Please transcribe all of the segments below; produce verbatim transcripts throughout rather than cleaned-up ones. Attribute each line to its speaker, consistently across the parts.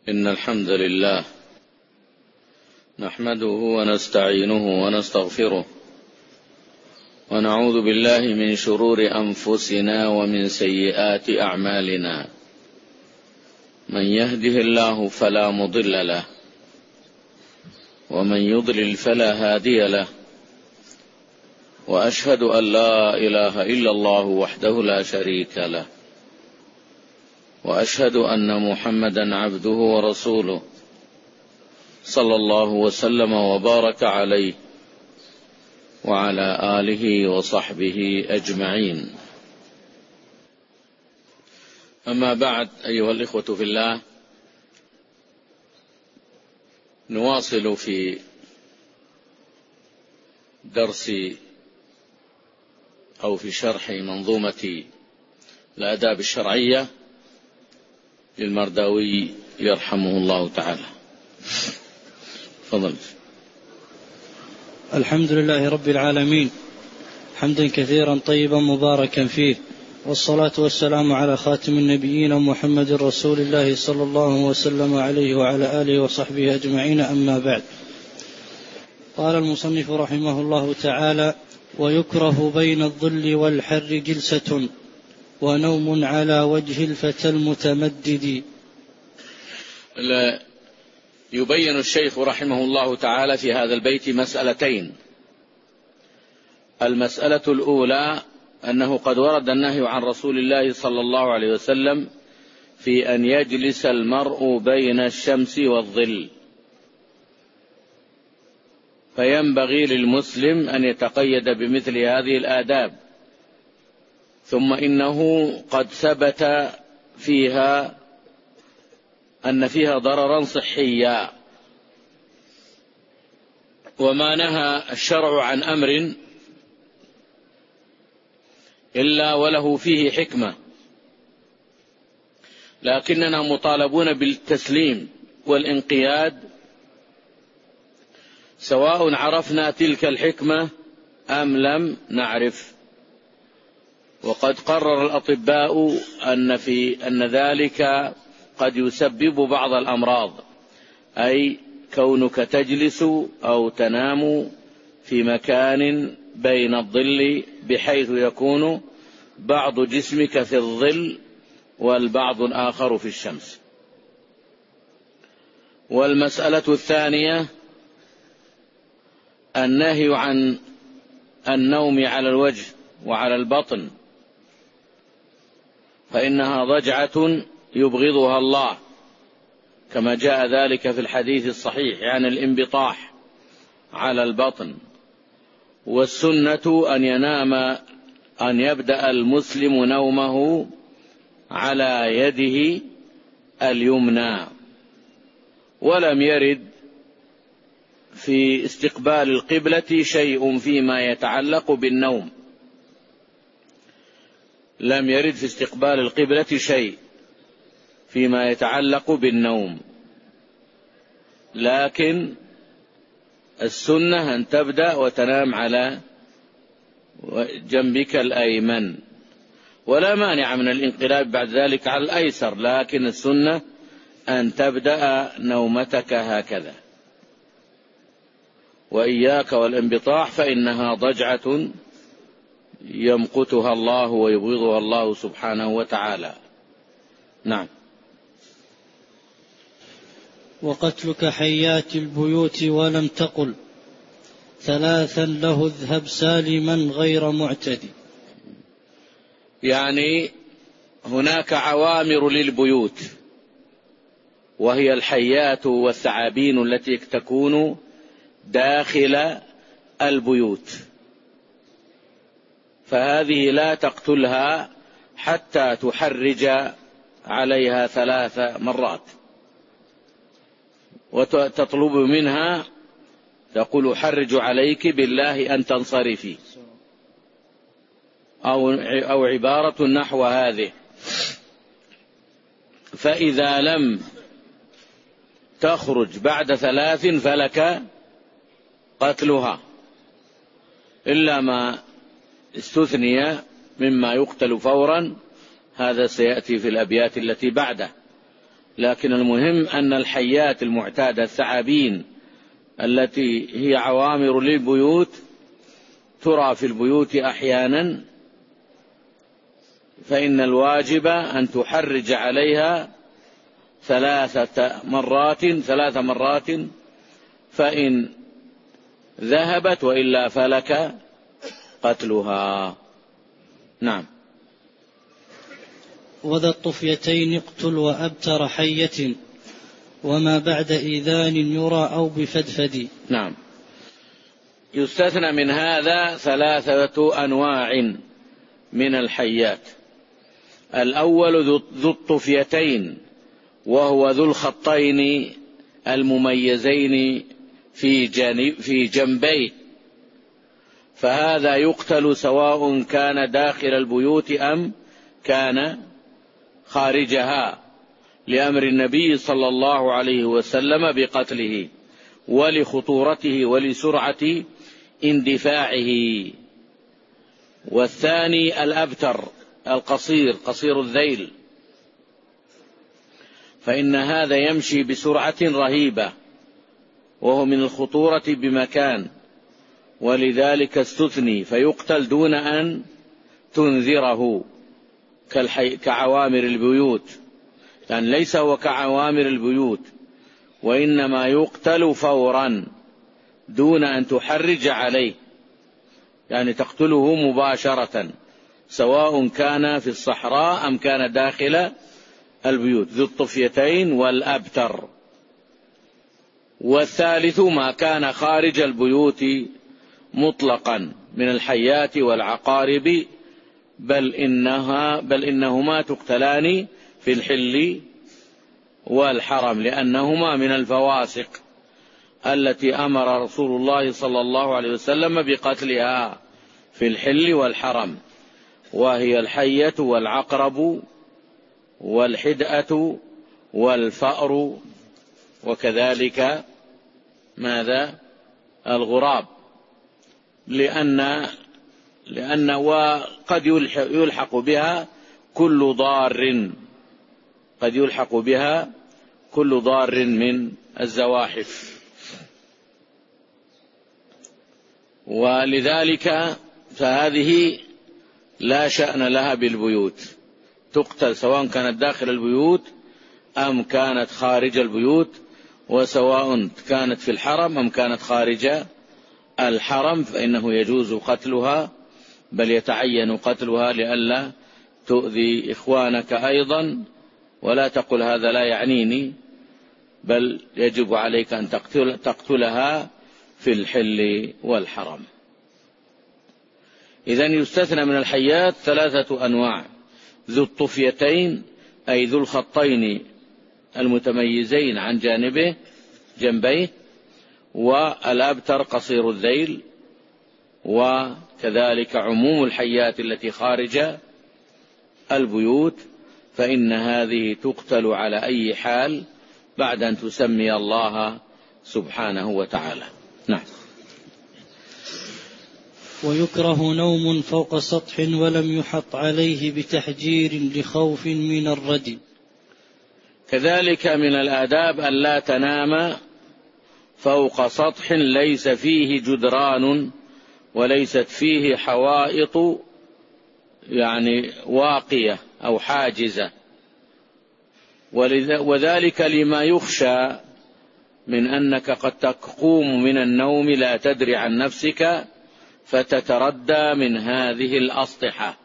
Speaker 1: إن الحمد لله نحمده ونستعينه ونستغفره ونعوذ بالله من شرور أنفسنا ومن سيئات أعمالنا. من يهده الله فلا مضل له ومن يضلل فلا هادي له، وأشهد أن لا إله إلا الله وحده لا شريك له، وأشهد أن محمدا عبده ورسوله صلى الله وسلم وبارك عليه وعلى آله وصحبه أجمعين. أما بعد، أيها الإخوة في الله، نواصل في درس أو في شرح منظومة الآداب الشرعية للمرداوي يرحمه الله تعالى. تفضل.
Speaker 2: الحمد لله رب العالمين، حمدا كثيرا طيبا مباركا فيه، والصلاة والسلام على خاتم النبيين محمد رسول الله صلى الله وسلم عليه وعلى آله وصحبه أجمعين. أما بعد، قال المصنف رحمه الله تعالى: ويكره بين الظل والحر جلسة ونوم على وجه الفتى المتمدد.
Speaker 1: يبين الشيخ رحمه الله تعالى في هذا البيت مسألتين. المسألة الأولى أنه قد ورد النهي عن رسول الله صلى الله عليه وسلم في أن يجلس المرء بين الشمس والظل، فينبغي للمسلم أن يتقيد بمثل هذه الآداب. ثم إنه قد ثبت فيها أن فيها ضررا صحيا، وما نهى الشرع عن أمر إلا وله فيه حكمة، لكننا مطالبون بالتسليم والانقياد سواء عرفنا تلك الحكمة أم لم نعرف. وقد قرر الأطباء أن في أن ذلك قد يسبب بعض الأمراض، أي كونك تجلس أو تنام في مكان بين الظل بحيث يكون بعض جسمك في الظل والبعض الآخر في الشمس. والمسألة الثانية النهي عن النوم على الوجه وعلى البطن، فإنها ضجعة يبغضها الله، كما جاء ذلك في الحديث الصحيح عن الانبطاح على البطن. والسنة أن ينام أن يبدأ المسلم نومه على يده اليمنى. ولم يرد في استقبال القبلة شيء فيما يتعلق بالنوم، لم يرد في استقبال القبلة شيء فيما يتعلق بالنوم، لكن السنة أن تبدأ وتنام على جنبك الأيمن، ولا مانع من الانقلاب بعد ذلك على الأيسر، لكن السنة أن تبدأ نومتك هكذا. وإياك والانبطاح، فإنها ضجعة يمقتها الله ويبغضها الله سبحانه وتعالى. نعم.
Speaker 2: وقتلك حيات البيوت ولم تقل ثلاثا له اذهب سالما غير معتدي.
Speaker 1: يعني هناك عوامر للبيوت، وهي الحيات والثعابين التي تكون داخل البيوت، فهذه لا تقتلها حتى تحرج عليها ثلاث مرات، وتطلب منها، تقول حرج عليك بالله أن تنصرفي، أو أو عبارة نحو هذه. فإذا لم تخرج بعد ثلاث فلك قتلها، إلا ما استثني مما يقتل فورا، هذا سيأتي في الأبيات التي بعده. لكن المهم أن الحيات المعتادة الثعابين التي هي عوامر للبيوت ترى في البيوت أحيانا، فإن الواجب أن تحرج عليها ثلاثة مرات ثلاث مرات فإن ذهبت، وإلا فلك قتلها. نعم.
Speaker 2: وذا الطفيتين اقتل وأبتر حية وما بعد إذان يرى أو بفدفد.
Speaker 1: نعم. يستثنى من هذا ثلاثة أنواع من الحيات. الأول ذو الطفيتين، وهو ذو الخطين المميزين في جانب في جنبيه، فهذا يقتل سواء كان داخل البيوت أم كان خارجها، لأمر النبي صلى الله عليه وسلم بقتله ولخطورته ولسرعة اندفاعه. والثاني الأبتر القصير قصير الذيل، فإن هذا يمشي بسرعة رهيبة وهو من الخطورة بمكان، ولذلك استثني فيقتل دون أن تنذره كعوامر البيوت، يعني ليس هو كعوامر البيوت، وإنما يقتل فورا دون أن تحرج عليه، يعني تقتله مباشرة سواء كان في الصحراء أم كان داخل البيوت. ذو الطفيتين والأبتر. والثالث ما كان خارج البيوت مطلقا من الحيات والعقارب، بل إنها بل إنهما تقتلان في الحل والحرم، لأنهما من الفواسق التي أمر رسول الله صلى الله عليه وسلم بقتلها في الحل والحرم، وهي الحية والعقرب والحدأة والفأر، وكذلك ماذا الغراب، لأن لأن وقد يلحق بها كل ضار قد يلحق بها كل ضار من الزواحف. ولذلك فهذه لا شأن لها بالبيوت، تقتل سواء كانت داخل البيوت أم كانت خارج البيوت، وسواء كانت في الحرم أم كانت خارج الحرم، فإنه يجوز قتلها، بل يتعين قتلها لئلا تؤذي إخوانك أيضا. ولا تقل هذا لا يعنيني، بل يجب عليك أن تقتل تقتلها في الحل والحرم. إذن يستثنى من الحيات ثلاثة أنواع: ذو الطفيتين أي ذو الخطين المتميزين عن جانبه جنبيه، والأبتر قصير الذيل، وكذلك عموم الحيات التي خارج البيوت، فإن هذه تقتل على أي حال بعد أن تسمي الله سبحانه وتعالى. نعم.
Speaker 2: ويكره نوم فوق سطح ولم يحط عليه بتحجير لخوف من الردي.
Speaker 1: كذلك من الآداب أن لا تنام فوق سطح ليس فيه جدران وليست فيه حوائط يعني واقية أو حاجزة، وذلك لما يخشى من أنك قد تقوم من النوم لا تدري عن نفسك فتتردى من هذه الأسطحة.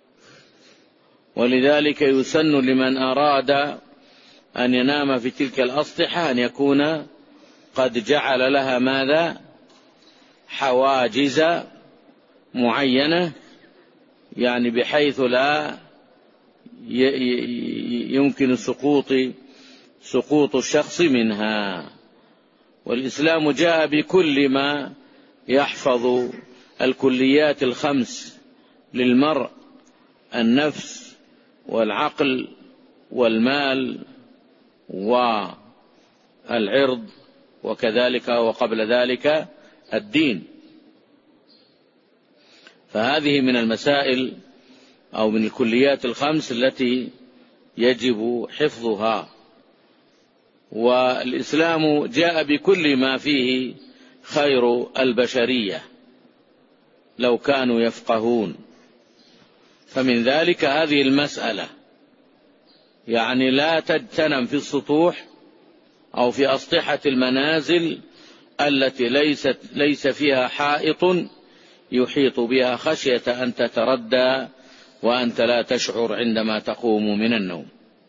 Speaker 1: ولذلك يسن لمن أراد أن ينام في تلك الأسطحة أن يكون قد جعل لها ماذا حواجز معينة، يعني بحيث لا يمكن سقوط سقوط الشخص منها. والإسلام جاء بكل ما يحفظ الكليات الخمس للمرء: النفس والعقل والمال والعرض، وكذلك وقبل ذلك الدين. فهذه من المسائل أو من الكليات الخمس التي يجب حفظها. والإسلام جاء بكل ما فيه خير البشرية لو كانوا يفقهون. فمن ذلك هذه المسألة، يعني لا تجتنم في السطوح أو في أسطحة المنازل التي ليست ليس فيها حائط يحيط بها خشية أن تتردى وأنت لا تشعر عندما تقوم من النوم.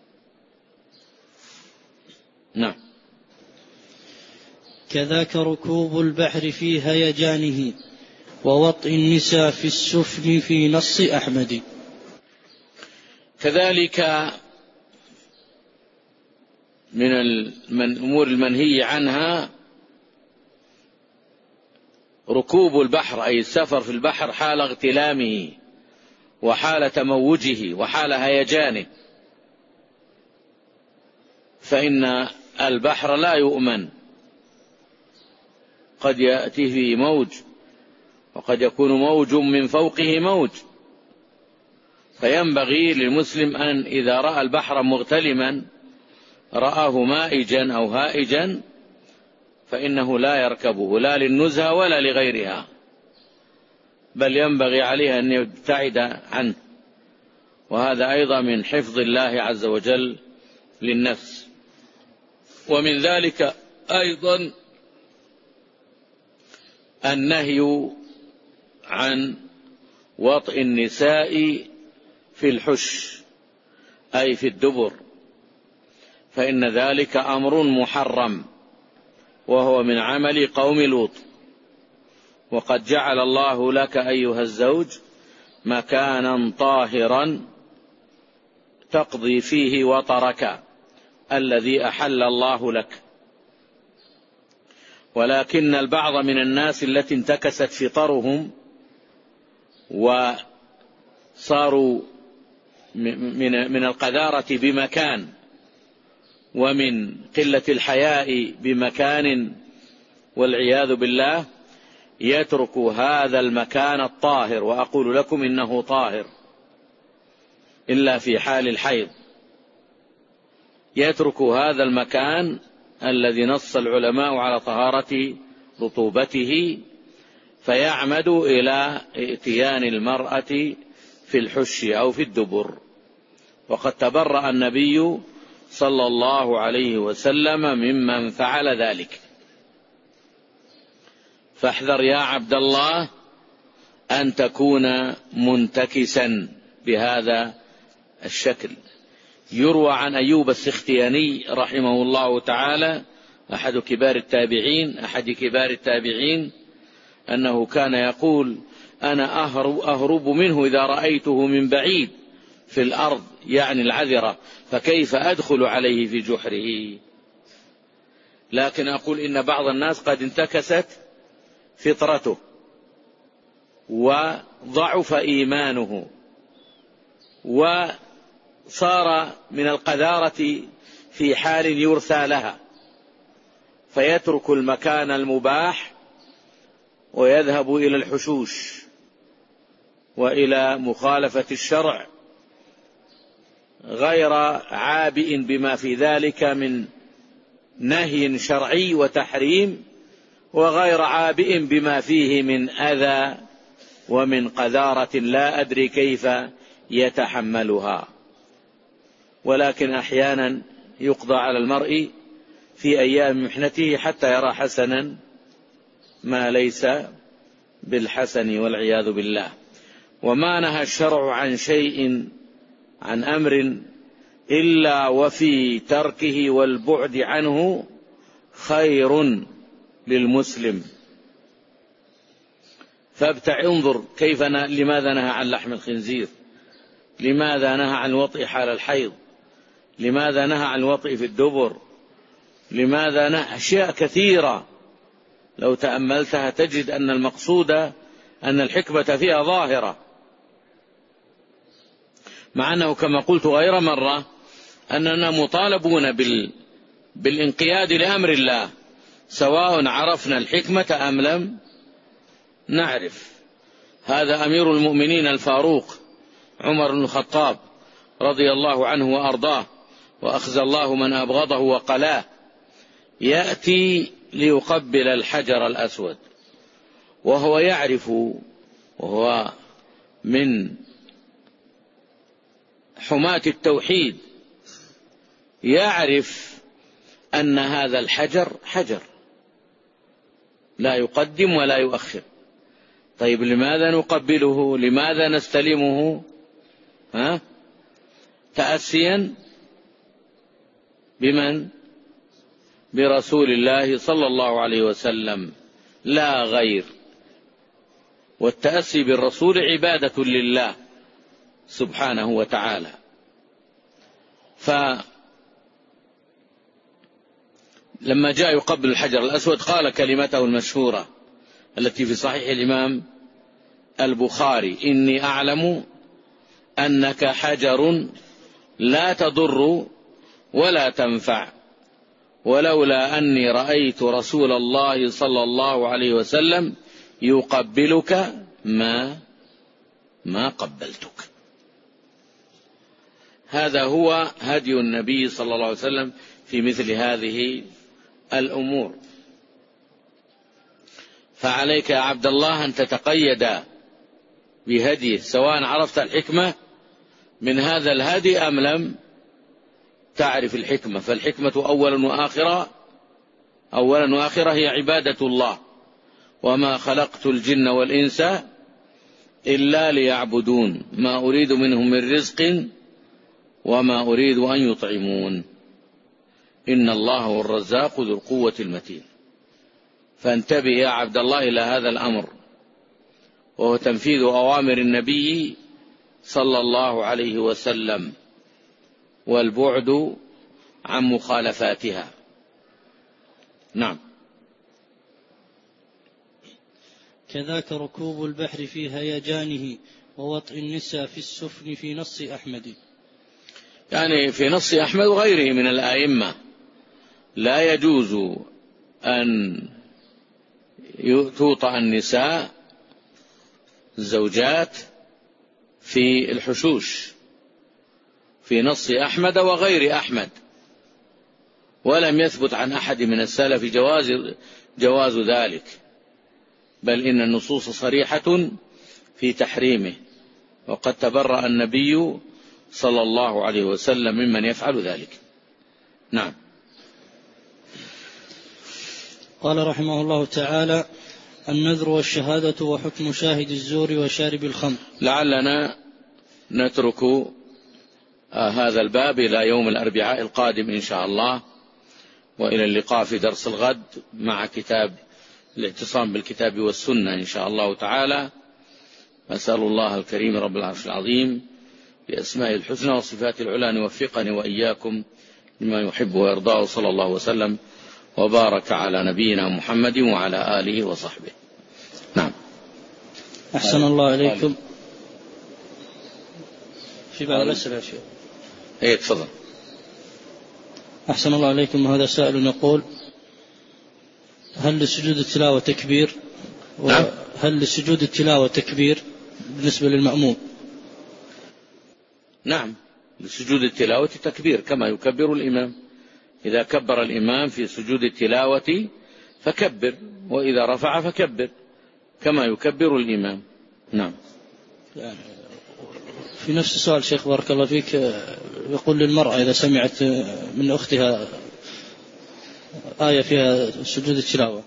Speaker 1: نعم.
Speaker 2: كذاك ركوب البحر في هيجانه ووطئ النساء في السفن في نص أحمد.
Speaker 1: كذلك من الأمور المنهي عنها ركوب البحر، أي السفر في البحر حال اغتلامه وحال تموجه وحال هيجانه، فإن البحر لا يؤمن، قد يأتي فيه موج وقد يكون موج من فوقه موج، فينبغي للمسلم أن إذا رأى البحر مغتلما رآه مائجا أو هائجا فإنه لا يركبه لا للنزهة ولا لغيرها، بل ينبغي عليه أن يبتعد عنه، وهذا أيضا من حفظ الله عز وجل للنفس. ومن ذلك أيضا النهي عن وطئ النساء في الحش أي في الدبر، فإن ذلك أمر محرم وهو من عمل قوم لوط. وقد جعل الله لك أيها الزوج مكانا طاهرا تقضي فيه وطرك الذي أحل الله لك. ولكن البعض من الناس التي انتكست فطرهم وصاروا من القذارة بمكان ومن قلة الحياء بمكان والعياذ بالله يترك هذا المكان الطاهر، وأقول لكم إنه طاهر إلا في حال الحيض، يترك هذا المكان الذي نص العلماء على طهارة رطوبته فيعمد إلى ائتيان المرأة في الحش أو في الدبر. وقد تبرأ النبي صلى الله عليه وسلم ممن فعل ذلك. فاحذر يا عبد الله أن تكون منتكسا بهذا الشكل. يروى عن أيوب السختياني رحمه الله تعالى أحد كبار التابعين أحد كبار التابعين أنه كان يقول: أنا أهرب, أهرب منه إذا رأيته من بعيد في الأرض، يعني العذرة، فكيف أدخل عليه في جحره. لكن أقول إن بعض الناس قد انتكست فطرته وضعف إيمانه وصار من القذارة في حال يرثى لها، فيترك المكان المباح ويذهب إلى الحشوش وإلى مخالفة الشرع، غير عابئ بما في ذلك من نهي شرعي وتحريم، وغير عابئ بما فيه من أذى ومن قذارة لا أدري كيف يتحملها. ولكن أحيانا يقضى على المرء في أيام محنته حتى يرى حسنا ما ليس بالحسن والعياذ بالله. وما نهى الشرع عن شيء عن أمر إلا وفي تركه والبعد عنه خير للمسلم. فابتع انظر كيف لماذا نهى عن لحم الخنزير، لماذا نهى عن الوطئ حال الحيض، لماذا نهى عن الوطئ في الدبر، لماذا نهى أشياء كثيرة لو تأملتها تجد أن المقصود أن الحكمة فيها ظاهرة، مع أنه كما قلت غير مرة أننا مطالبون بال... بالانقياد لأمر الله، سواء عرفنا الحكمة أم لم نعرف. هذا أمير المؤمنين الفاروق عمر بن الخطاب رضي الله عنه وأرضاه، وأخزى الله من أبغضه وقلاه، يأتي ليقبل الحجر الأسود وهو يعرف، وهو من حماة التوحيد، يعرف أن هذا الحجر حجر لا يقدم ولا يؤخر. طيب لماذا نقبله؟ لماذا نستلمه؟ ها؟ تأسيا بمن؟ برسول الله صلى الله عليه وسلم لا غير. والتأسي بالرسول عبادة لله سبحانه وتعالى. فلما جاء يقبل الحجر الأسود قال كلمته المشهورة التي في صحيح الإمام البخاري: إني أعلم أنك حجر لا تضر ولا تنفع، ولولا أني رأيت رسول الله صلى الله عليه وسلم يقبلك ما ما قبلتك. هذا هو هدي النبي صلى الله عليه وسلم في مثل هذه الأمور. فعليك يا عبد الله أن تتقيد بهديه، سواء عرفت الحكمة من هذا الهدي أم لم تعرف الحكمة. فالحكمة أولا وآخرة أولا وآخرة هي عبادة الله: وما خلقت الجن والإنس إلا ليعبدون ما أريد منهم من رزق وما أريد أن يطعمون إن الله هو الرزاق ذو القوة المتين. فانتبه يا عبد الله إلى هذا الأمر، وهو تنفيذ أوامر النبي صلى الله عليه وسلم والبعد عن مخالفاتها. نعم.
Speaker 2: كذاك ركوب البحر في هيجانه ووطئ النساء في السفن في نص أحمد.
Speaker 1: يعني في نص أحمد وغيره من الآئمة لا يجوز أن توطأ النساء الزوجات في الحشوش، في نص أحمد وغير أحمد، ولم يثبت عن أحد من السلف جواز, جواز ذلك، بل إن النصوص صريحة في تحريمه، وقد تبرأ النبي صلى الله عليه وسلم ممن يفعل ذلك. نعم.
Speaker 2: قال رحمه الله تعالى: النذر والشهادة وحكم شاهد الزور وشارب الخمر.
Speaker 1: لعلنا نترك آه هذا الباب إلى يوم الأربعاء القادم إن شاء الله، وإلى اللقاء في درس الغد مع كتاب الاعتصام بالكتاب والسنة إن شاء الله تعالى. أسأل الله الكريم رب العرش العظيم بأسماء الحسنى وصفات العلى أن يوفقني وإياكم لما يحب ويرضاه، صلى الله وسلم وبارك على نبينا محمد وعلى آله وصحبه. نعم.
Speaker 2: أحسن الله إليكم. في بعض الأسئلة يا شيخ.
Speaker 1: إيه تفضل.
Speaker 2: أحسن الله إليكم. هذا سائل يقول: هل لسجود التلاوة تكبير؟
Speaker 1: نعم.
Speaker 2: هل لسجود التلاوة تكبير بالنسبة للمأموم؟
Speaker 1: نعم، لسجود التلاوة تكبير كما يكبر الإمام. إذا كبر الإمام في سجود التلاوة فكبر، وإذا رفع فكبر كما يكبر الإمام. نعم.
Speaker 2: يعني في نفس السؤال شيخ بارك الله فيك، يقول للمرأة إذا سمعت من أختها آية فيها سجود التلاوة.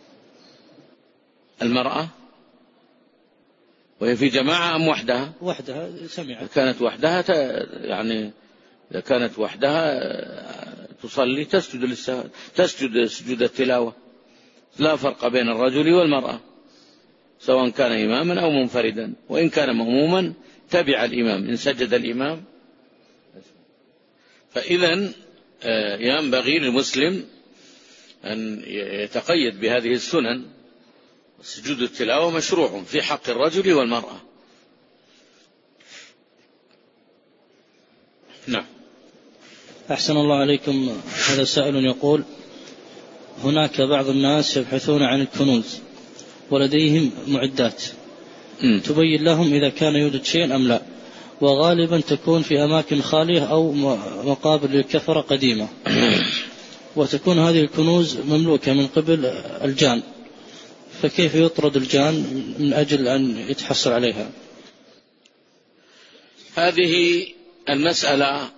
Speaker 1: المرأة وهي في جماعة أم وحدها؟
Speaker 2: وحدها سمعت.
Speaker 1: كانت وحدها ت... يعني إذا كانت وحدها تصلي تسجد للسهو، تسجد سجود التلاوة. لا فرق بين الرجل والمرأة سواء كان إماما أو منفردا، وإن كان مأموما تبع الإمام إن سجد الإمام. فإذن ينبغي للمسلم أن يتقيد بهذه السنن. سجود التلاوة مشروع في حق الرجل والمرأة. نعم.
Speaker 2: أحسن الله عليكم. هذا سائل يقول: هناك بعض الناس يبحثون عن الكنوز ولديهم معدات م. تبين لهم إذا كان يوجد شيء أم لا، وغالبا تكون في أماكن خالية أو مقابر للكفرة قديمة. وتكون هذه الكنوز مملوكة من قبل الجان، فكيف يطرد الجان من أجل أن يتحصل عليها؟
Speaker 1: هذه المسألة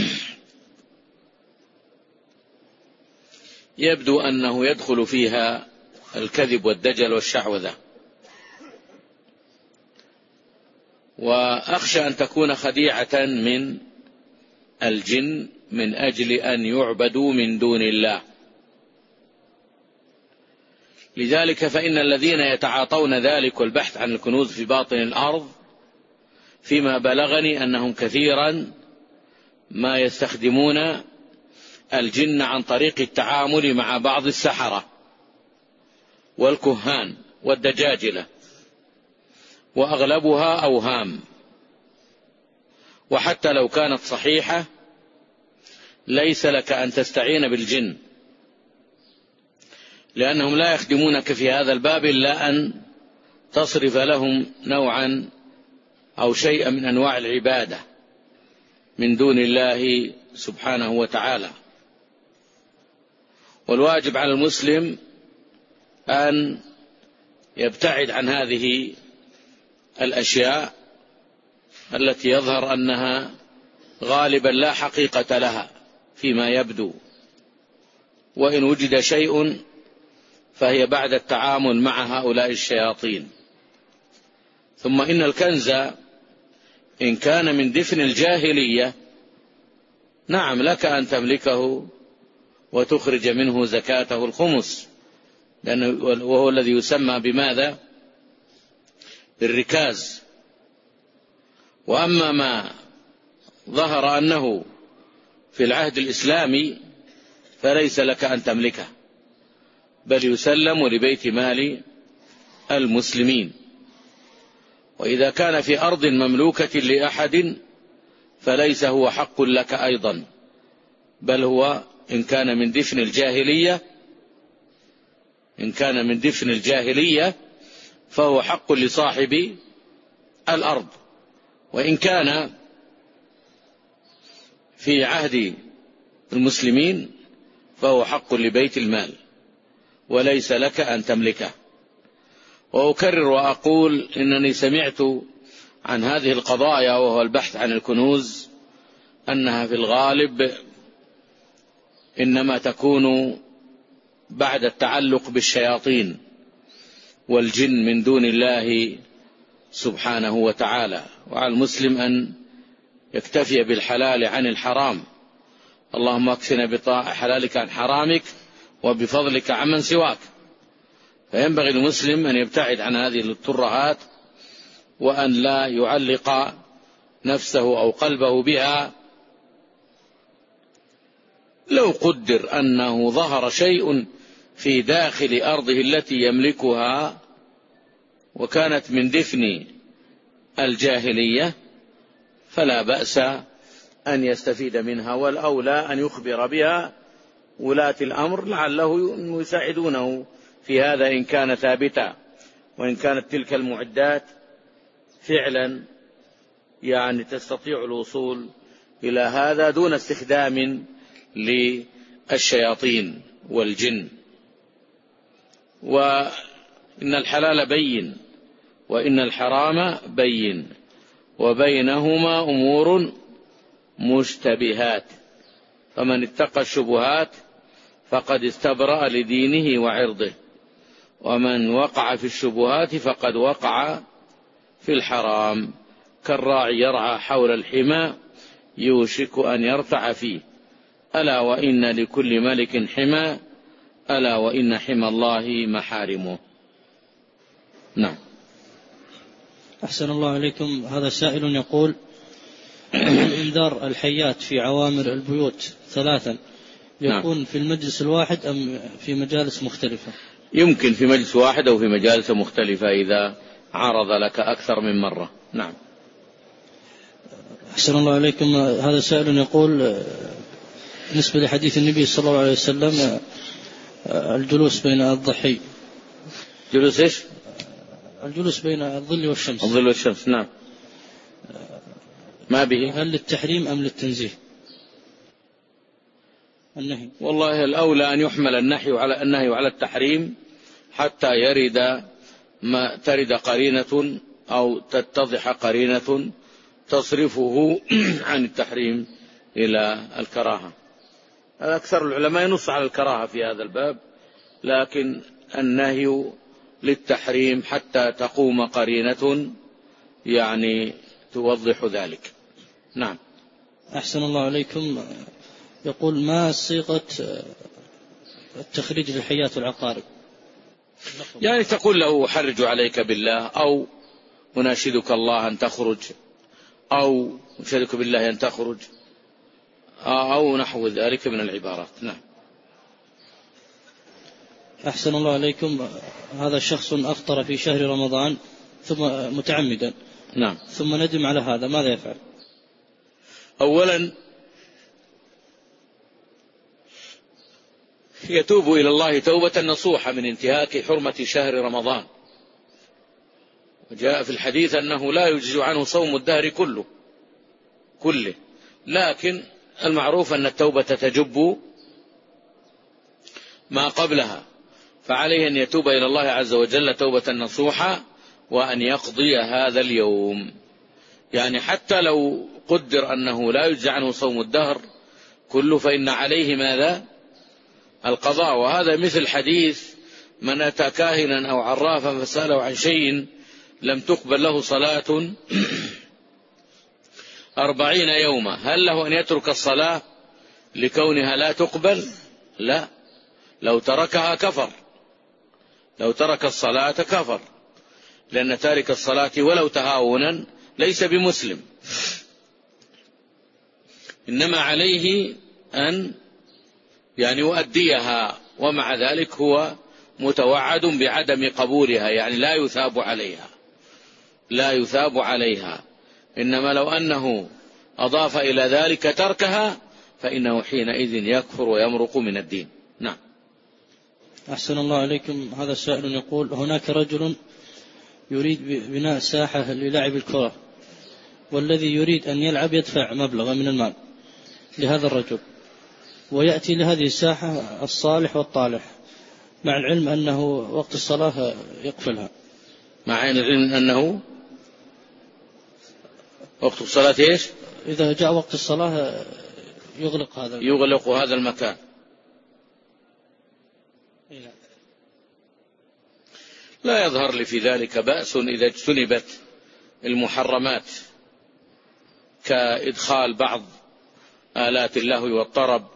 Speaker 1: يبدو أنه يدخل فيها الكذب والدجل والشعوذة، وأخشى أن تكون خديعة من الجن من أجل أن يعبدوا من دون الله. لذلك فإن الذين يتعاطون ذلك والبحث عن الكنوز في باطن الأرض فيما بلغني أنهم كثيرا ما يستخدمون الجن عن طريق التعامل مع بعض السحرة والكهان والدجاجلة، وأغلبها أوهام، وحتى لو كانت صحيحة ليس لك أن تستعين بالجن، لأنهم لا يخدمونك في هذا الباب إلا أن تصرف لهم نوعا أو شيئا من أنواع العبادة من دون الله سبحانه وتعالى. والواجب على المسلم أن يبتعد عن هذه الأشياء التي يظهر أنها غالبا لا حقيقة لها فيما يبدو، وإن وجد شيء فهي بعد التعامل مع هؤلاء الشياطين. ثم إن الكنز إن كان من دفن الجاهلية نعم لك أن تملكه وتخرج منه زكاته الخمس، لأنه وهو الذي يسمى بماذا؟ بالركاز. وأما ما ظهر أنه في العهد الإسلامي فليس لك أن تملكه، بل يسلم لبيت مال المسلمين. وإذا كان في أرض مملوكة لأحد فليس هو حق لك أيضا، بل هو إن كان من دفن الجاهلية إن كان من دفن الجاهلية فهو حق لصاحب الأرض، وإن كان في عهد المسلمين فهو حق لبيت المال وليس لك أن تملكه. وأكرر وأقول إنني سمعت عن هذه القضايا وهو البحث عن الكنوز أنها في الغالب إنما تكون بعد التعلق بالشياطين والجن من دون الله سبحانه وتعالى. وعلى المسلم أن يكتفي بالحلال عن الحرام، اللهم اكفنا بحلالك عن حرامك وبفضلك عمن سواك. فينبغي المسلم أن يبتعد عن هذه الترهات وأن لا يعلق نفسه أو قلبه بها. لو قدر أنه ظهر شيء في داخل أرضه التي يملكها وكانت من دفن الجاهلية فلا بأس أن يستفيد منها، والأولى أن يخبر بها ولاة الأمر لعله يساعدونه في هذا إن كان ثابتا، وإن كانت تلك المعدات فعلا يعني تستطيع الوصول إلى هذا دون استخدام للشياطين والجن. وإن الحلال بين وإن الحرام بين وبينهما أمور مشتبهات، فمن اتقى الشبهات فقد استبرأ لدينه وعرضه، ومن وقع في الشبهات فقد وقع في الحرام. كالراعي يرعى حول الحمى يوشك أن يرتع فيه، ألا وإن لكل ملك حمى، ألا وإن حمى الله محارمه. نعم.
Speaker 2: أحسن الله عليكم. هذا سائل يقول: إنذار الحيات في عوامر البيوت ثلاثا يكون نعم. في المجلس الواحد أم في مجالس مختلفة؟
Speaker 1: يمكن في مجلس واحد أو في مجالس مختلفة إذا عرض لك أكثر من مرة. نعم.
Speaker 2: أحسن الله عليكم. هذا سائل يقول بالنسبة لحديث النبي صلى الله عليه وسلم الجلوس بين الضحي،
Speaker 1: جلوس إيش؟
Speaker 2: الجلوس بين الظل والشمس.
Speaker 1: الظل والشمس. نعم. ما به؟
Speaker 2: هل للتحريم أم للتنزيه؟ النهي؟
Speaker 1: والله الأولى أن يحمل النهي على النهي على التحريم حتى يرد ما ترد قرينة أو تتضح قرينة تصرفه عن التحريم إلى الكراهة. أكثر العلماء ينص على الكراهة في هذا الباب، لكن النهي للتحريم حتى تقوم قرينة يعني توضح ذلك. نعم.
Speaker 2: أحسن الله عليكم. يقول ما صيغة التخريج للحيات والعقارب؟
Speaker 1: يعني تقول له أحرج عليك بالله، أو أناشدك الله أن تخرج، أو أناشدك بالله أن تخرج، أو نحو ذلك من العبارات. نعم.
Speaker 2: أحسن الله عليكم. هذا شخص أفطر في شهر رمضان ثم متعمدا.
Speaker 1: نعم.
Speaker 2: ثم ندم على هذا، ماذا يفعل؟
Speaker 1: أولا يتوب إلى الله توبة نصوحة من انتهاك حرمة شهر رمضان، وجاء في الحديث أنه لا يجزي عنه صوم الدهر كله كله لكن المعروف أن التوبة تجب ما قبلها، فعليه أن يتوب إلى الله عز وجل توبة نصوحة وأن يقضي هذا اليوم. يعني حتى لو قدر أنه لا يجزي عنه صوم الدهر كله فإن عليه ماذا؟ القضاء. وهذا مثل حديث من أتى كاهنا أو عرافا فسأله عن شيء لم تقبل له صلاة أربعين يوما، هل له أن يترك الصلاة لكونها لا تقبل؟ لا، لو تركها كفر، لو ترك الصلاة كفر، لأن تارك الصلاة ولو تهاونا ليس بمسلم، إنما عليه أن يعني يؤديها، ومع ذلك هو متوعد بعدم قبولها، يعني لا يثاب عليها، لا يثاب عليها. إنما لو أنه أضاف إلى ذلك تركها فإنه حينئذ يكفر ويمرق من الدين. نعم.
Speaker 2: أحسن الله عليكم. هذا سائل يقول هناك رجل يريد بناء ساحة للعب الكرة، والذي يريد أن يلعب يدفع مبلغا من المال لهذا الرجل، ويأتي لهذه الساحة الصالح والطالح مع العلم أنه وقت الصلاة يقفلها.
Speaker 1: مع العلم أنه وقت الصلاة إيش؟
Speaker 2: إذا جاء وقت الصلاة يغلق هذا
Speaker 1: يغلق هذا المكان. لا يظهر لي في ذلك بأس إذا اجتنبت المحرمات كإدخال بعض آلات اللهو والطرب،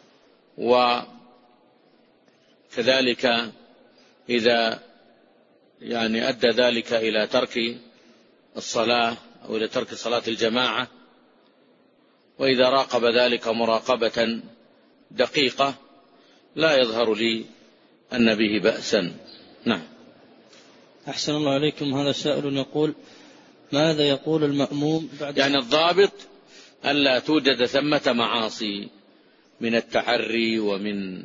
Speaker 1: وكذلك إذا يعني أدى ذلك إلى ترك الصلاة أو إلى ترك صلاة الجماعة، وإذا راقب ذلك مراقبة دقيقة لا يظهر لي أن به بأسا. نعم.
Speaker 2: أحسن الله عليكم. هذا سائل يقول ماذا يقول المأموم بعد
Speaker 1: يعني الضابط ألا توجد ثمة معاصي من التعري ومن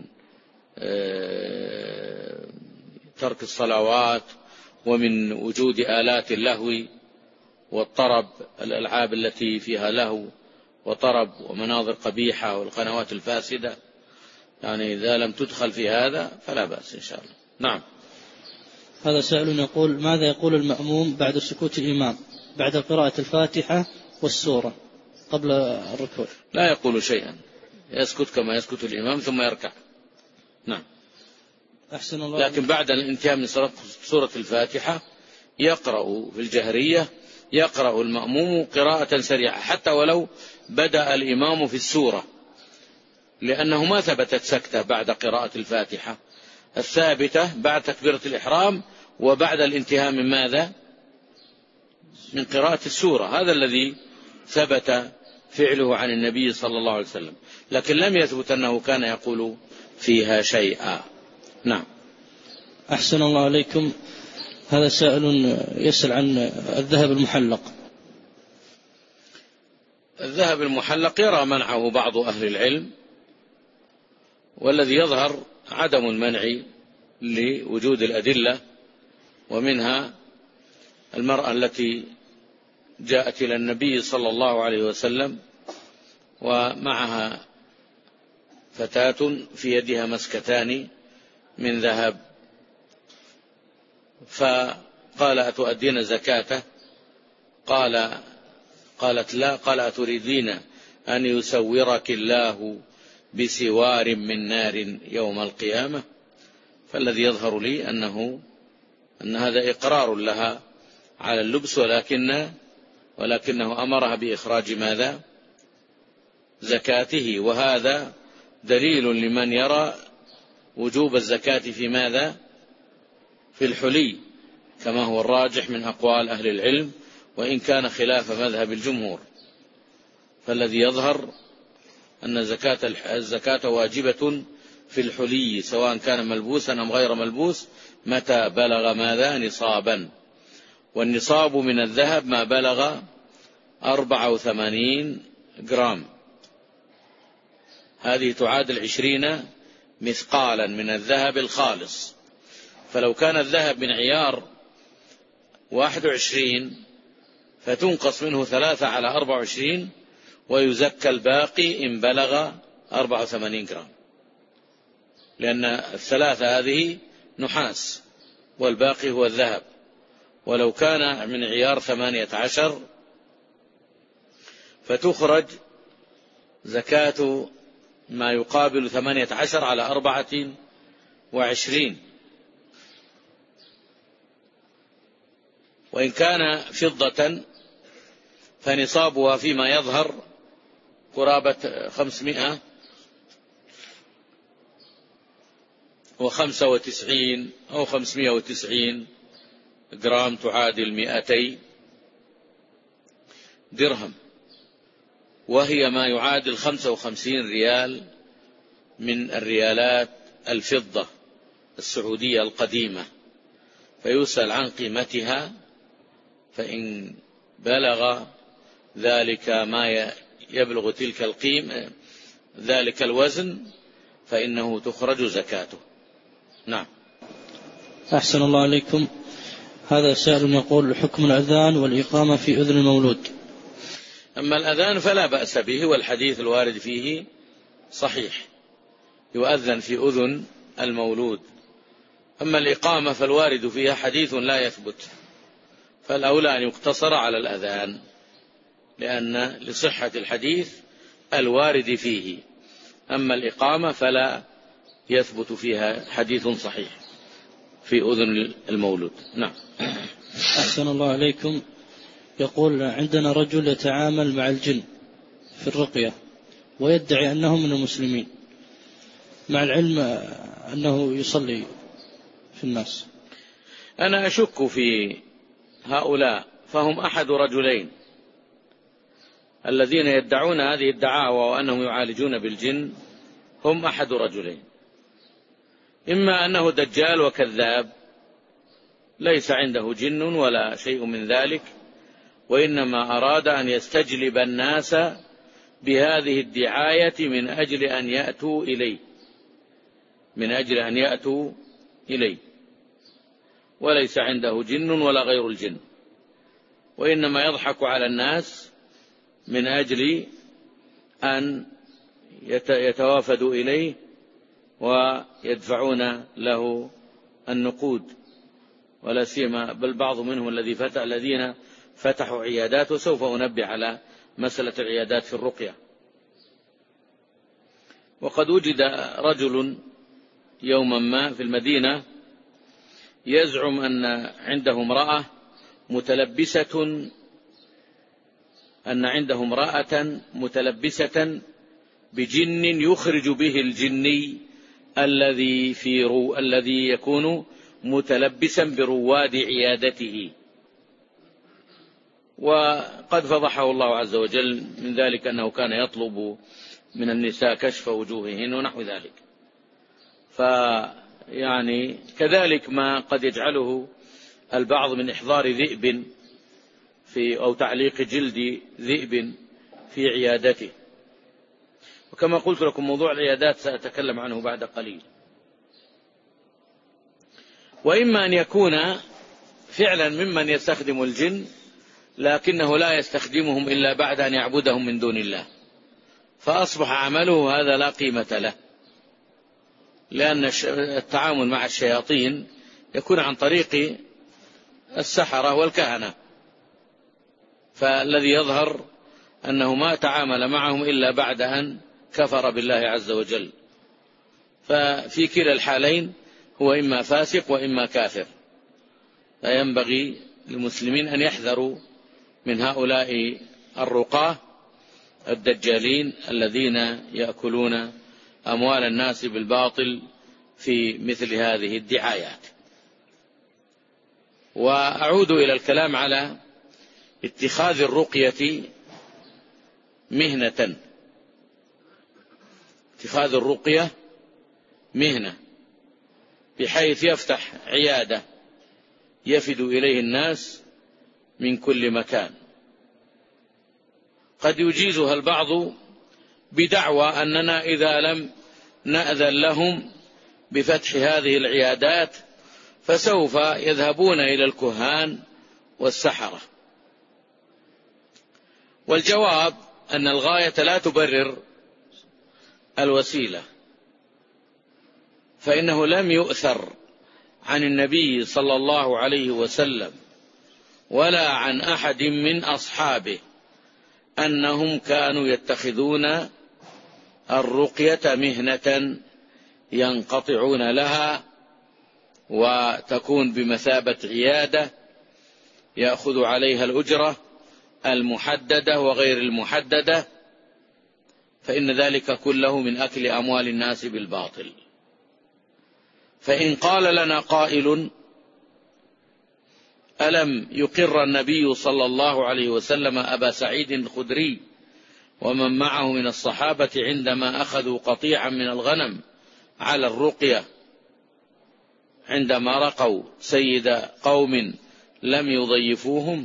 Speaker 1: ترك الصلوات ومن وجود آلات اللهو والطرب، الألعاب التي فيها لهو وطرب ومناظر قبيحة والقنوات الفاسدة، يعني إذا لم تدخل في هذا فلا بأس إن شاء الله. نعم.
Speaker 2: هذا سائل يقول ماذا يقول المأموم بعد سكوت الإمام بعد قراءة الفاتحة والسورة قبل الركوع؟
Speaker 1: لا يقول شيئا، يسكت كما يسكت الإمام ثم يركع. نعم.
Speaker 2: أحسن الله.
Speaker 1: لكن بعد الانتهاء من سورة الفاتحة يقرأ في الجهرية، يقرأ المأموم قراءة سريعة حتى ولو بدأ الإمام في السورة، لأنه ما ثبتت سكتة بعد قراءة الفاتحة، الثابتة بعد تكبيرة الإحرام وبعد الانتهاء من ماذا؟ من قراءة السورة. هذا الذي ثبت فعله عن النبي صلى الله عليه وسلم، لكن لم يثبت أنه كان يقول فيها شيئا. نعم.
Speaker 2: أحسن الله عليكم. هذا سائل يسأل عن الذهب المحلق.
Speaker 1: الذهب المحلق يرى منعه بعض أهل العلم، والذي يظهر عدم المنع لوجود الأدلة، ومنها المرأة التي جاءت إلى النبي صلى الله عليه وسلم ومعها فتاة في يدها مسكتان من ذهب، فقال أتؤدين زكاته؟ قال قالت لا. قال أتريدين أن يسورك الله بسوار من نار يوم القيامة؟ فالذي يظهر لي أنه أن هذا إقرار لها على اللبس، ولكن ولكنه أمرها بإخراج ماذا؟ زكاته. وهذا دليل لمن يرى وجوب الزكاة في ماذا؟ في الحلي، كما هو الراجح من أقوال أهل العلم، وإن كان خلاف مذهب الجمهور. فالذي يظهر أن زكاة الزكاة واجبة في الحلي سواء كان ملبوسا أم غير ملبوس متى بلغ ماذا؟ نصابا. والنصاب من الذهب ما بلغ أربعة وثمانين جرام، هذه تعادل عشرين مثقالا من الذهب الخالص. فلو كان الذهب من عيار واحد وعشرين فتنقص منه ثلاثة على أربعة وعشرين ويزكى الباقي إن بلغ أربعة وثمانين جرام، لأن الثلاثة هذه نحاس والباقي هو الذهب. ولو كان من عيار ثمانية عشر فتخرج زكاة ما يقابل ثمانية عشر على أربعة وعشرين. وإن كان فضة فنصابها فيما يظهر قرابة خمسمائة وخمسة وتسعين أو خمسمائة وتسعين جرام، تعادل مئتي درهم، وهي ما يعادل خمسة وخمسين ريال من الريالات الفضة السعودية القديمة. فيسأل عن قيمتها، فإن بلغ ذلك ما يبلغ تلك القيمة ذلك الوزن فإنه تخرج زكاته. نعم.
Speaker 2: أحسن الله عليكم. هذا سائل يقول حكم الأذان والإقامة في أذن المولود.
Speaker 1: أما الأذان فلا بأس به، والحديث الوارد فيه صحيح، يؤذن في أذن المولود. أما الإقامة فالوارد فيها حديث لا يثبت، فالأولى أن يقتصر على الأذان، لأن لصحة الحديث الوارد فيه. أما الإقامة فلا يثبت فيها حديث صحيح في أذن المولود. نعم.
Speaker 2: أحسن الله عليكم. يقول عندنا رجل يتعامل مع الجن في الرقية ويدعي أنه من المسلمين، مع العلم أنه يصلي في الناس.
Speaker 1: أنا أشك في هؤلاء، فهم أحد رجلين الذين يدعون هذه الدعاوى وأنهم يعالجون بالجن، هم أحد رجلين: إما أنه دجال وكذاب ليس عنده جن ولا شيء من ذلك، وإنما أراد أن يستجلب الناس بهذه الدعاية من أجل أن يأتوا إليه من أجل أن يأتوا إليه وليس عنده جن ولا غير الجن، وإنما يضحك على الناس من أجل أن يتوافدوا إليه ويدفعون له النقود. ولا سيما بل بعض منهم الذي فتح الذين فتحوا عيادات، وسوف أنبه على مسألة العيادات في الرقية. وقد وجد رجل يوما ما في المدينة يزعم أن عنده امرأة متلبسة أن عنده امرأة متلبسة بجن يخرج به الجني الذي في رو الذي يكون متلبسا برواد عيادته، وقد فضحه الله عز وجل من ذلك أنه كان يطلب من النساء كشف وجوههن ونحو ذلك. فيعني كذلك ما قد يجعله البعض من إحضار ذئب في أو تعليق جلد ذئب في عيادته. وكما قلت لكم موضوع العيادات سأتكلم عنه بعد قليل. وإما أن يكون فعلا ممن يستخدم الجن لكنه لا يستخدمهم إلا بعد أن يعبدهم من دون الله، فأصبح عمله هذا لا قيمة له، لأن التعامل مع الشياطين يكون عن طريق السحرة والكهنة، فالذي يظهر أنه ما تعامل معهم إلا بعد أن كفر بالله عز وجل، ففي كلا الحالين هو إما فاسق وإما كافر. فينبغي للمسلمين أن يحذروا من هؤلاء الرقاة الدجالين الذين يأكلون أموال الناس بالباطل في مثل هذه الدعايات. وأعود إلى الكلام على اتخاذ الرقية مهنة. اتخاذ الرقية مهنة بحيث يفتح عيادة يفد إليه الناس من كل مكان، قد يجيزها البعض بدعوى أننا إذا لم نأذن لهم بفتح هذه العيادات فسوف يذهبون إلى الكهان والسحرة. والجواب أن الغاية لا تبرر الوسيلة، فإنه لم يؤثر عن النبي صلى الله عليه وسلم ولا عن أحد من أصحابه أنهم كانوا يتخذون الرقية مهنة ينقطعون لها وتكون بمثابة عيادة يأخذ عليها الأجرة المحددة وغير المحددة، فإن ذلك كله من أكل أموال الناس بالباطل. فإن قال لنا قائل: ألم يقر النبي صلى الله عليه وسلم أبا سعيد الخدري ومن معه من الصحابة عندما أخذوا قطيعا من الغنم على الرقية عندما رقوا سيد قوم لم يضيفوهم؟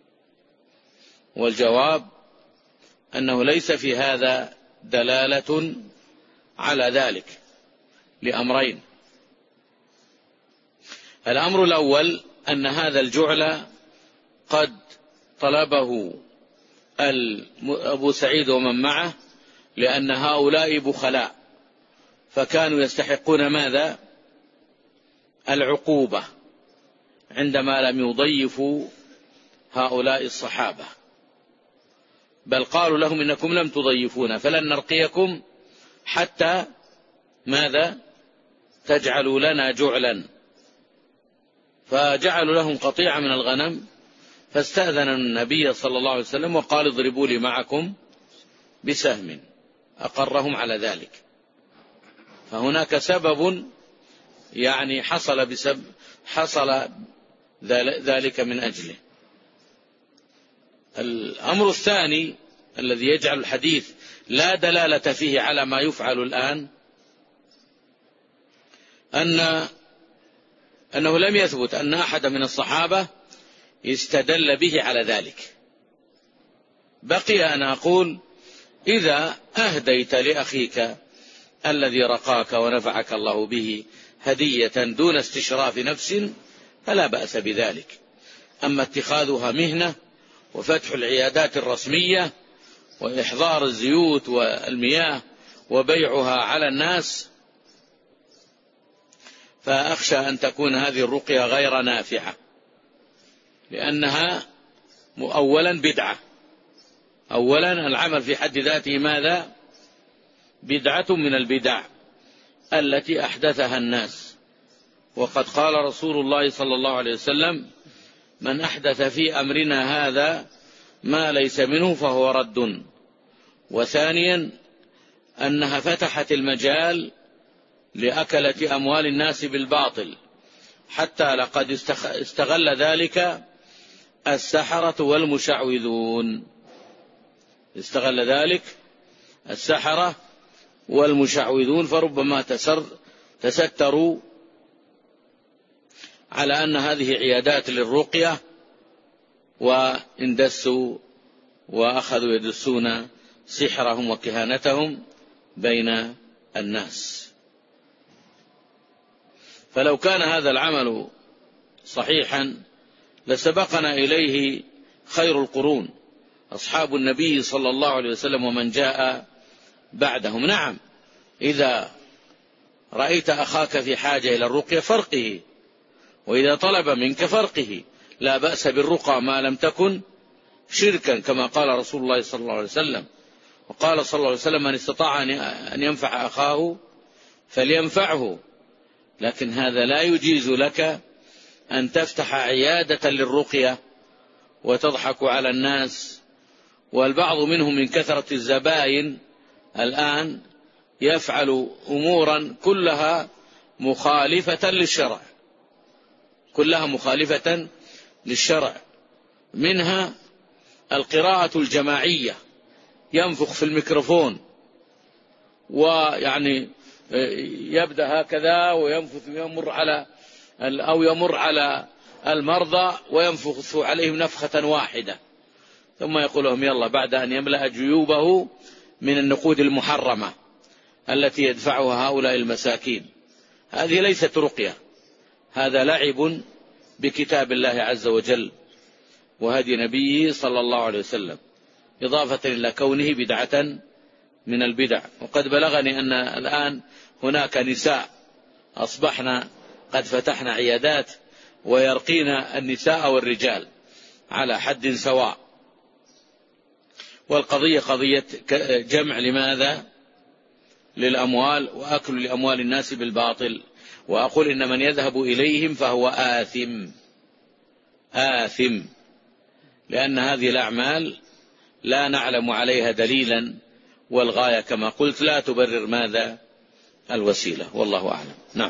Speaker 1: والجواب أنه ليس في هذا دلالة على ذلك لأمرين. الأمر الأول أن هذا الجعل قد طلبه أبو سعيد ومن معه لأن هؤلاء بخلاء، فكانوا يستحقون ماذا؟ العقوبة عندما لم يضيفوا هؤلاء الصحابة، بل قالوا لهم: إنكم لم تضيفونا فلن نرقيكم حتى ماذا؟ تجعلوا لنا جعلا. فجعلوا لهم قطيعة من الغنم، فاستأذن النبي صلى الله عليه وسلم وقال: اضربوا لي معكم بسهم، أقرهم على ذلك. فهناك سبب يعني حصل بسبب حصل ذلك من أجله. الأمر الثاني الذي يجعل الحديث لا دلالة فيه على ما يفعل الآن أن أنه لم يثبت أن أحد من الصحابة استدل به على ذلك. بقي أن أقول: إذا أهديت لأخيك الذي رقاك ونفعك الله به هدية دون استشراف نفس فلا بأس بذلك. أما اتخاذها مهنة وفتح العيادات الرسمية وإحضار الزيوت والمياه وبيعها على الناس، فأخشى أن تكون هذه الرقية غير نافعة، لأنها أولا بدعة. أولا العمل في حد ذاته ماذا؟ بدعة من البدع التي أحدثها الناس. وقد قال رسول الله صلى الله عليه وسلم: من أحدث في أمرنا هذا ما ليس منه فهو رد. وثانيا أنها فتحت المجال لأكلة أموال الناس بالباطل، حتى لقد استغل ذلك السحرة والمشعوذون. استغل ذلك السحرة والمشعوذون، فربما تستروا على أن هذه عيادات للرقية واندسوا وأخذوا يدسون سحرهم وكهانتهم بين الناس. فلو كان هذا العمل صحيحا لسبقنا إليه خير القرون أصحاب النبي صلى الله عليه وسلم ومن جاء بعدهم. نعم، إذا رأيت أخاك في حاجة إلى الرقية فرقه، وإذا طلب منك فرقه، لا بأس بالرقى ما لم تكن شركا، كما قال رسول الله صلى الله عليه وسلم. وقال صلى الله عليه وسلم: من استطاع أن ينفع أخاه فلينفعه. لكن هذا لا يجيز لك أن تفتح عيادة للرقية وتضحك على الناس. والبعض منهم من كثرة الزبائن الآن يفعل أمورا كلها مخالفة للشرع، كلها مخالفة للشرع، منها القراءة الجماعية، ينفخ في الميكروفون ويعني يبدأ هكذا وينفث يمر على أو يمر على المرضى وينفخ عليهم نفخة واحدة، ثم يقول لهم يلا، بعد أن يملأ جيوبه من النقود المحرمة التي يدفعها هؤلاء المساكين. هذه ليست رقية، هذا لعب بكتاب الله عز وجل وهدي نبيه صلى الله عليه وسلم، إضافة إلى كونه بدعة من البدع. وقد بلغني أن الآن هناك نساء أصبحنا قد فتحنا عيادات ويرقين النساء والرجال على حد سواء. والقضية قضية جمع، لماذا؟ للأموال، وأكل لأموال الناس بالباطل. وأقول إن من يذهب إليهم فهو آثم آثم، لأن هذه الأعمال لا نعلم عليها دليلا، والغاية كما قلت لا تبرر ماذا؟ الوسيلة، والله أعلم. نعم.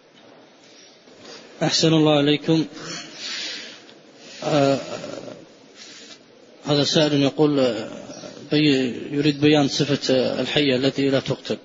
Speaker 2: أحسن الله عليكم. آه هذا سائل يقول بي يريد بيان صفة الحية التي لا تقتل.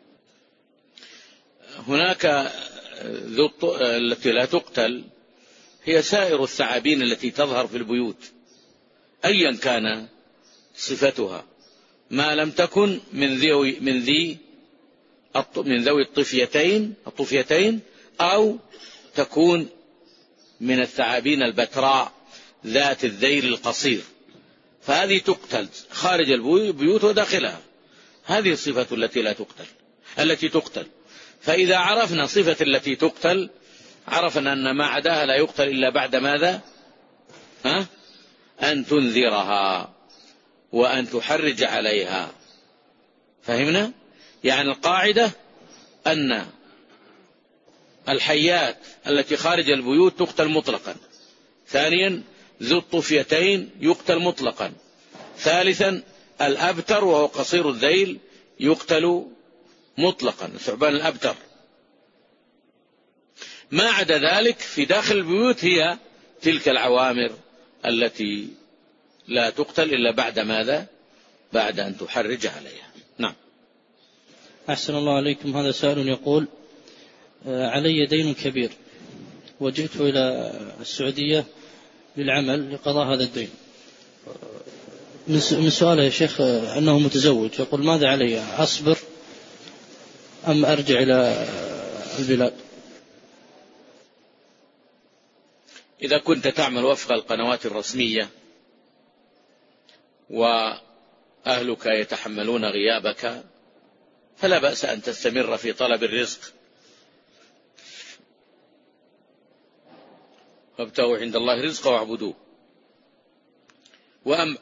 Speaker 1: هناك التي لا تقتل هي سائر الثعابين التي تظهر في البيوت أيا كان صفتها، ما لم تكن من ذوي من ذي من ذوي الطفيتين الطفيتين أو تكون من الثعابين البتراء ذات الذيل القصير، فهذه تقتل خارج البيوت وداخلها. هذه الصفة التي لا تقتل التي تقتل. فإذا عرفنا صفة التي تقتل عرفنا أن ما عداها لا يقتل إلا بعد ماذا؟ ها؟ أن تنذرها وأن تحرج عليها. فهمنا؟ يعني القاعدة أن الحيات التي خارج البيوت تقتل مطلقا. ثانيا ذو الطفيتين يقتل مطلقا. ثالثا الأبتر وهو قصير الذيل يقتل مطلقا، ثعبان الأبتر. ما عدا ذلك في داخل البيوت هي تلك العوامر التي لا تقتل إلا بعد ماذا؟ بعد أن تحرج عليها. نعم.
Speaker 2: أحسن الله عليكم. هذا سائل يقول علي دين كبير وجئت إلى السعودية للعمل لقضاء هذا الدين. من سؤاله يا شيخ أنه متزوج، يقول ماذا علي؟ أصبر أم أرجع إلى البلاد؟
Speaker 1: إذا كنت تعمل وفق القنوات الرسمية وأهلك يتحملون غيابك فلا بأس أن تستمر في طلب الرزق، وابتغوا عند الله رزقا واعبدوه. وأما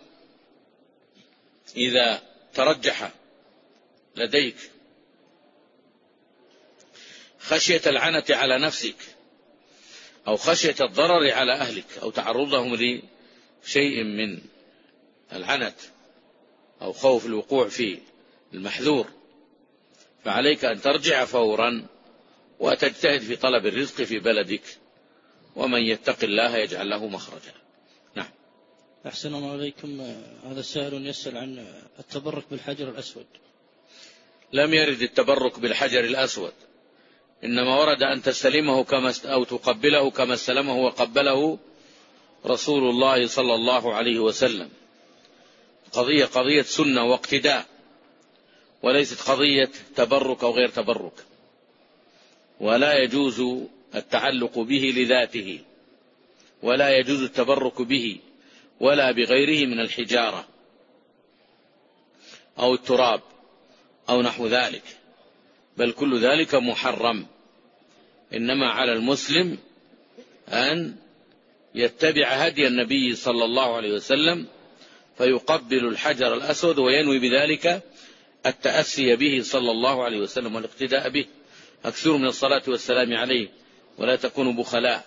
Speaker 1: إذا ترجح لديك خشية العنة على نفسك أو خشية الضرر على أهلك أو تعرضهم لشيء من العنت أو خوف الوقوع في المحذور، فعليك أن ترجع فورا وتجتهد في طلب الرزق في بلدك، ومن يتق الله يجعل له مخرجا. نعم.
Speaker 2: أحسن الله عليكم. هذا السائل يسأل عن التبرك بالحجر الأسود.
Speaker 1: لم يرد التبرك بالحجر الأسود، إنما ورد أن تستلمه كما أو تقبله كما استلمه وقبله رسول الله صلى الله عليه وسلم. قضية قضية سنة واقتداء، وليست قضية تبرك أو غير تبرك. ولا يجوز التعلق به لذاته، ولا يجوز التبرك به ولا بغيره من الحجارة أو التراب أو نحو ذلك، بل كل ذلك محرم. إنما على المسلم أن يتبع هدي النبي صلى الله عليه وسلم فيقبل الحجر الأسود وينوي بذلك التأسي به صلى الله عليه وسلم والاقتداء به. أكثروا من الصلاة والسلام عليه ولا تكونوا بخلاء.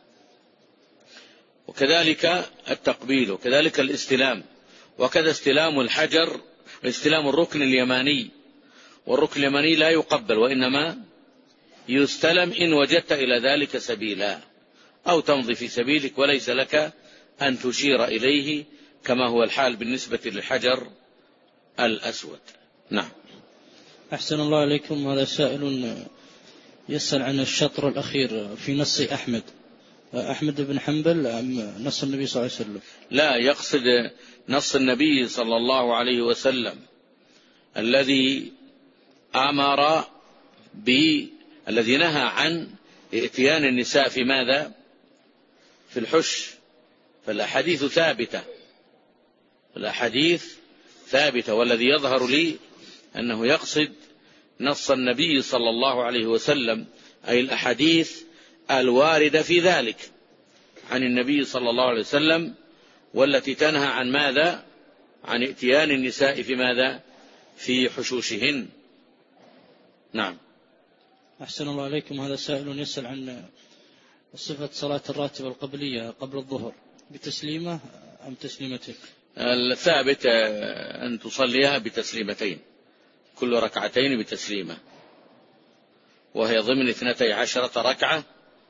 Speaker 1: وكذلك التقبيل، وكذلك الاستلام، وكذا استلام الحجر، استلام الركن اليماني. والركن اليماني لا يقبل وإنما يستلم إن وجدت إلى ذلك سبيلا، أو تمضي في سبيلك وليس لك أن تشير إليه كما هو الحال بالنسبة للحجر الأسود. نعم.
Speaker 2: أحسن الله عليكم. هذا سائل يسأل عن الشطر الأخير في نص أحمد أحمد بن حنبل أم نص النبي صلى الله عليه وسلم؟
Speaker 1: لا، يقصد نص النبي صلى الله عليه وسلم الذي أمر ب الذي نهى عن ائتيان النساء في ماذا؟ في الحش. فالأحاديث ثابتة، الأحاديث ثابتة، والذي يظهر لي أنه يقصد نص النبي صلى الله عليه وسلم، أي الأحاديث الواردة في ذلك عن النبي صلى الله عليه وسلم، والتي تنهى عن ماذا؟ عن ائتيان النساء في ماذا؟ في حشوشهن. نعم.
Speaker 2: أحسن الله عليكم. هذا سائل يسأل عن صفة صلاة الراتبة القبلية قبل الظهر، بتسليمة أم تسليمتين؟
Speaker 1: الثابت أن تصليها بتسليمتين، كل ركعتين بتسليمة، وهي ضمن اثنتي عشرة ركعة.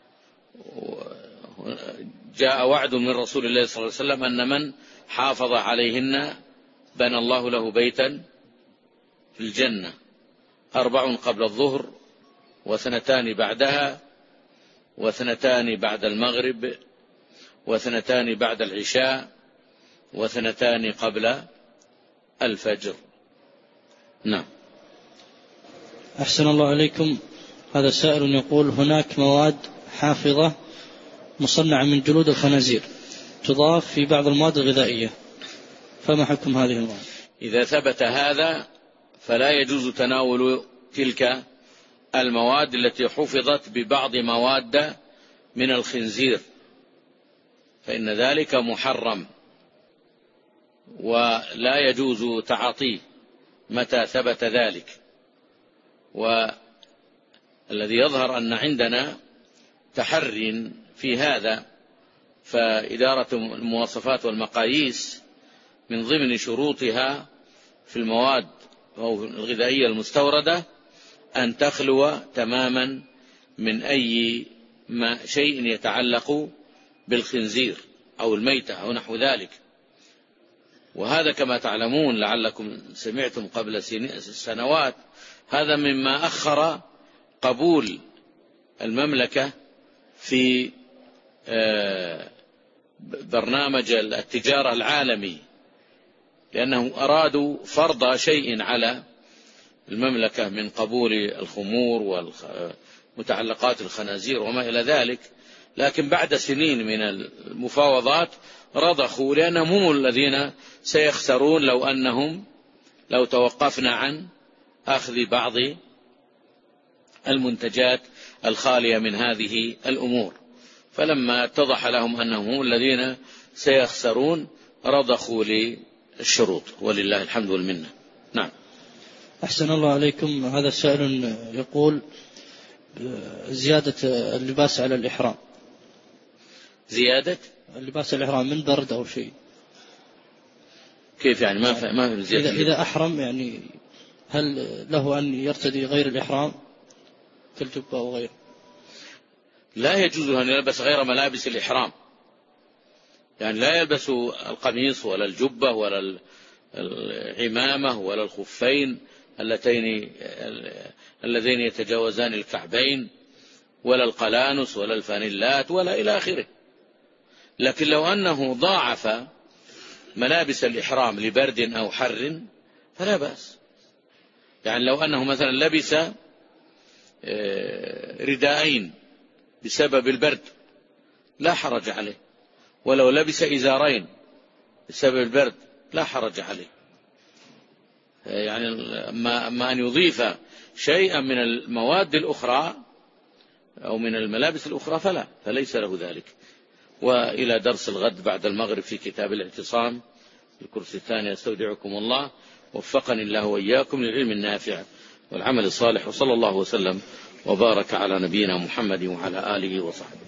Speaker 1: جاء وعد من رسول الله صلى الله عليه وسلم أن من حافظ عليهن بنى الله له بيتا في الجنة، أربع قبل الظهر، واثنتان بعدها، واثنتان بعد المغرب، واثنتان بعد العشاء، واثنتان قبل الفجر. نعم.
Speaker 2: أحسن الله عليكم. هذا سائل يقول: هناك مواد حافظة مصنعة من جلود الخنازير تضاف في بعض المواد الغذائية، فما حكم هذه المواد؟
Speaker 1: إذا ثبت هذا فلا يجوز تناول تلك المواد التي حفظت ببعض مواد من الخنزير، فإن ذلك محرم ولا يجوز تعاطيه متى ثبت ذلك. والذي يظهر أن عندنا تحري في هذا، فإدارة المواصفات والمقاييس من ضمن شروطها في المواد الغذائية المستوردة أن تخلو تماما من أي ما شيء يتعلق بالخنزير أو الميتة أو نحو ذلك. وهذا كما تعلمون لعلكم سمعتم قبل سنوات، هذا مما أخر قبول المملكة في برنامج التجارة العالمي، لأنهم أرادوا فرض شيء على المملكة من قبول الخمور ومتعلقات الخنازير وما إلى ذلك، لكن بعد سنين من المفاوضات رضخوا، لأنهم هم الذين سيخسرون لو أنهم لو توقفنا عن أخذ بعض المنتجات الخالية من هذه الأمور. فلما اتضح لهم أنهم هم الذين سيخسرون رضخوا للشروط، ولله الحمد والمنة. نعم.
Speaker 2: أحسن الله عليكم. هذا السائل يقول: زيادة اللباس على الإحرام.
Speaker 1: زيادة
Speaker 2: اللباس على الإحرام من برد أو شيء،
Speaker 1: كيف يعني؟ ما في ما في زيادة.
Speaker 2: إذا, إذا أحرم يعني هل له أن يرتدي غير الإحرام كالجبة أو غيره؟
Speaker 1: لا يجوز أن يلبس غير ملابس الإحرام، يعني لا يلبس القميص ولا الجبة ولا العمامة ولا الخفين اللتين اللذين يتجاوزان الكعبين ولا القلانس ولا الفانيلات ولا إلى آخره. لكن لو أنه ضاعف ملابس الإحرام لبرد أو حر فلا بأس. يعني لو أنه مثلا لبس رداءين بسبب البرد لا حرج عليه، ولو لبس إزارين بسبب البرد لا حرج عليه. يعني أما أن يضيف شيئا من المواد الأخرى أو من الملابس الأخرى فلا، فليس له ذلك. وإلى درس الغد بعد المغرب في كتاب الاعتصام الكرسي الثاني. أستودعكم الله، وفقني الله وإياكم للعلم النافع والعمل الصالح، وصلى الله وسلم وبارك على نبينا محمد وعلى آله وصحبه.